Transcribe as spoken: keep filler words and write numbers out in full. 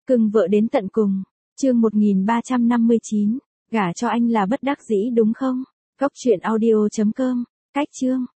Cưng vợ đến tận cùng. Chương một nghìn ba trăm năm mươi chín. Gả cho anh là bất đắc dĩ đúng không? Góc truyện audio chấm com. Cách chương.